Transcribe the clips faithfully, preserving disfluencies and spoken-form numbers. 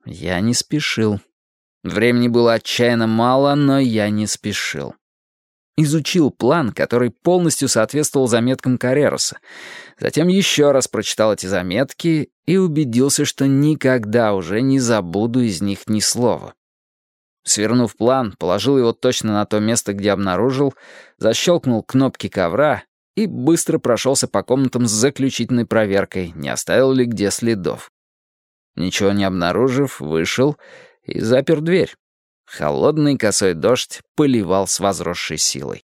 Я не спешил. Времени было отчаянно мало, но я не спешил. Изучил план, который полностью соответствовал заметкам Каррероса. Затем еще раз прочитал эти заметки и убедился, что никогда уже не забуду из них ни слова. Свернув план, положил его точно на то место, где обнаружил, защелкнул кнопки ковра и быстро прошелся по комнатам с заключительной проверкой, не оставил ли где следов. Ничего не обнаружив, вышел и запер дверь. Холодный косой дождь поливал с возросшей силой.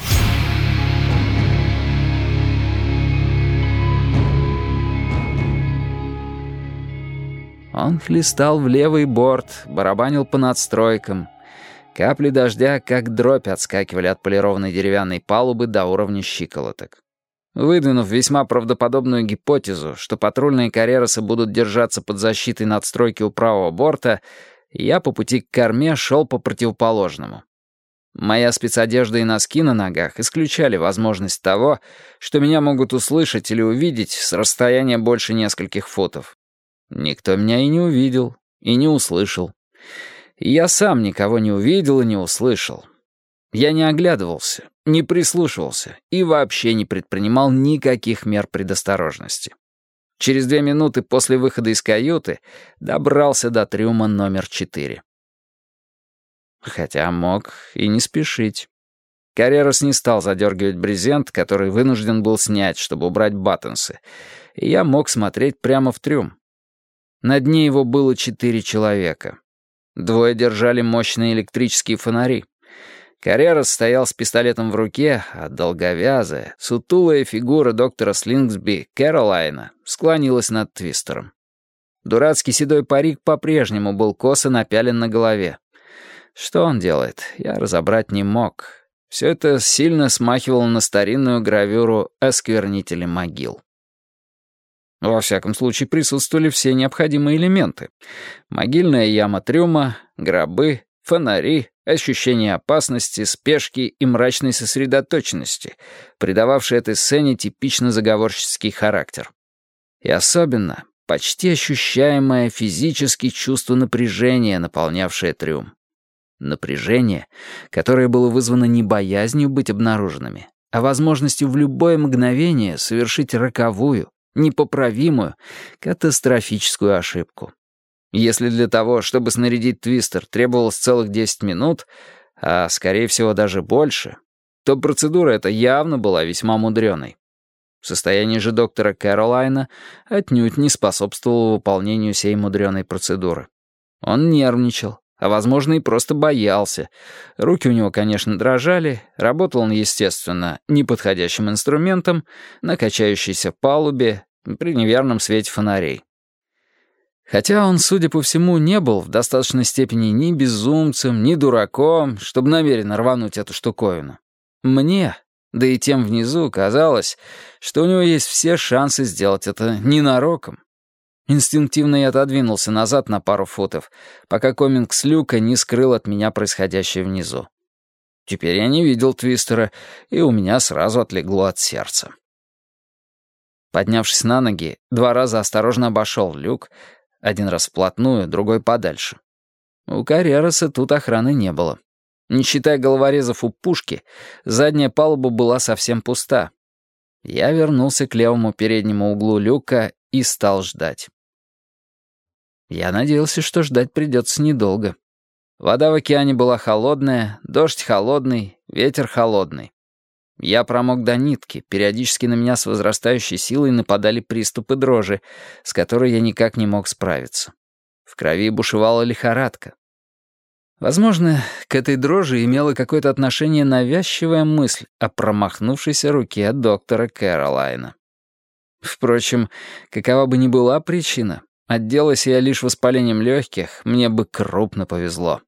Он хлестал в левый борт, барабанил по надстройкам. Капли дождя, как дробь, отскакивали от полированной деревянной палубы до уровня щиколоток. Выдвинув весьма правдоподобную гипотезу, что патрульные Карреросы будут держаться под защитой надстройки у правого борта, я по пути к корме шел по противоположному. Моя спецодежда и носки на ногах исключали возможность того, что меня могут услышать или увидеть с расстояния больше нескольких футов. Никто меня и не увидел, и не услышал. И я сам никого не увидел и не услышал. Я не оглядывался, не прислушивался и вообще не предпринимал никаких мер предосторожности. Через две минуты после выхода из каюты добрался до трюма номер четыре. Хотя мог и не спешить. Каррерос не стал задергивать брезент, который вынужден был снять, чтобы убрать баттенсы, и я мог смотреть прямо в трюм. На дне его было четыре человека. Двое держали мощные электрические фонари. Каррерос стоял с пистолетом в руке, а долговязая, сутулая фигура доктора Слингсби, Кэролайна, склонилась над Твистером. Дурацкий седой парик по-прежнему был косо напялен на голове. Что он делает, я разобрать не мог. Все это сильно смахивало на старинную гравюру «Осквернители могил». Во всяком случае, присутствовали все необходимые элементы. Могильная яма трюма, гробы, фонари, ощущение опасности, спешки и мрачной сосредоточенности, придававшие этой сцене типично заговорщический характер. И особенно почти ощущаемое физически чувство напряжения, наполнявшее трюм. Напряжение, которое было вызвано не боязнью быть обнаруженными, а возможностью в любое мгновение совершить роковую, непоправимую, катастрофическую ошибку. Если для того, чтобы снарядить Твистер, требовалось целых десять минут, а, скорее всего, даже больше, то процедура эта явно была весьма мудреной. Состояние же доктора Кэролайна отнюдь не способствовало выполнению сей мудреной процедуры. Он нервничал, а, возможно, и просто боялся. Руки у него, конечно, дрожали, работал он, естественно, неподходящим инструментом, на качающейся палубе, при неверном свете фонарей. Хотя он, судя по всему, не был в достаточной степени ни безумцем, ни дураком, чтобы намеренно рвануть эту штуковину. Мне, да и тем внизу, казалось, что у него есть все шансы сделать это ненароком. Инстинктивно я отодвинулся назад на пару футов, пока комингс люка не скрыл от меня происходящее внизу. Теперь я не видел Твистера, и у меня сразу отлегло от сердца. Поднявшись на ноги, два раза осторожно обошел люк, один раз вплотную, другой подальше. У Каррероса тут охраны не было. Не считая головорезов у пушки, задняя палуба была совсем пуста. Я вернулся к левому переднему углу люка и стал ждать. Я надеялся, что ждать придется недолго. Вода в океане была холодная, дождь холодный, ветер холодный. Я промок до нитки, периодически на меня с возрастающей силой нападали приступы дрожи, с которой я никак не мог справиться. В крови бушевала лихорадка. Возможно, к этой дрожи имела какое-то отношение навязчивая мысль о промахнувшейся руке доктора Кэролайна. Впрочем, какова бы ни была причина, отделался я лишь воспалением легких, мне бы крупно повезло.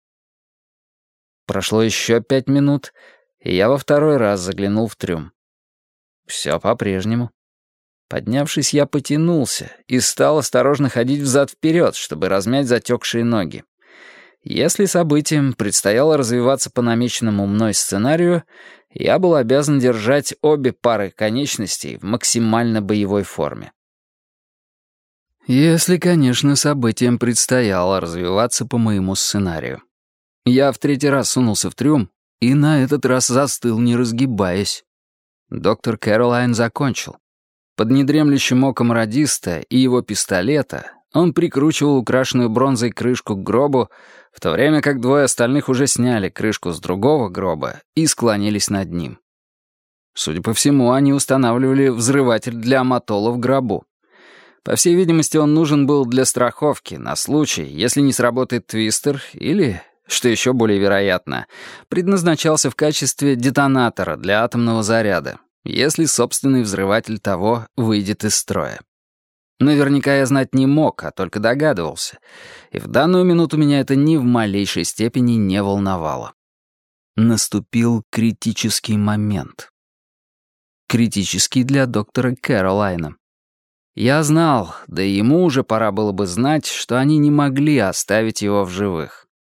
Прошло еще пять минут, и я во второй раз заглянул в трюм. Все по-прежнему. Поднявшись, я потянулся и стал осторожно ходить взад-вперед, чтобы размять затекшие ноги. Если событиям предстояло развиваться по намеченному мной сценарию, я был обязан держать обе пары конечностей в максимально боевой форме. Если, конечно, событиям предстояло развиваться по моему сценарию. Я в третий раз сунулся в трюм и на этот раз застыл, не разгибаясь. Доктор Кэролайн закончил. Под недремлющим оком радиста и его пистолета он прикручивал украшенную бронзой крышку к гробу, в то время как двое остальных уже сняли крышку с другого гроба и склонились над ним. Судя по всему, они устанавливали взрыватель для аматола в гробу. По всей видимости, он нужен был для страховки, на случай, если не сработает твистер, или, что еще более вероятно, предназначался в качестве детонатора для атомного заряда, если собственный взрыватель того выйдет из строя. Наверняка я знать не мог, а только догадывался, и в данную минуту меня это ни в малейшей степени не волновало. Наступил критический момент. Критический для доктора Кэролайна. Я знал, да и ему уже пора было бы знать, что они не могли оставить его в живых.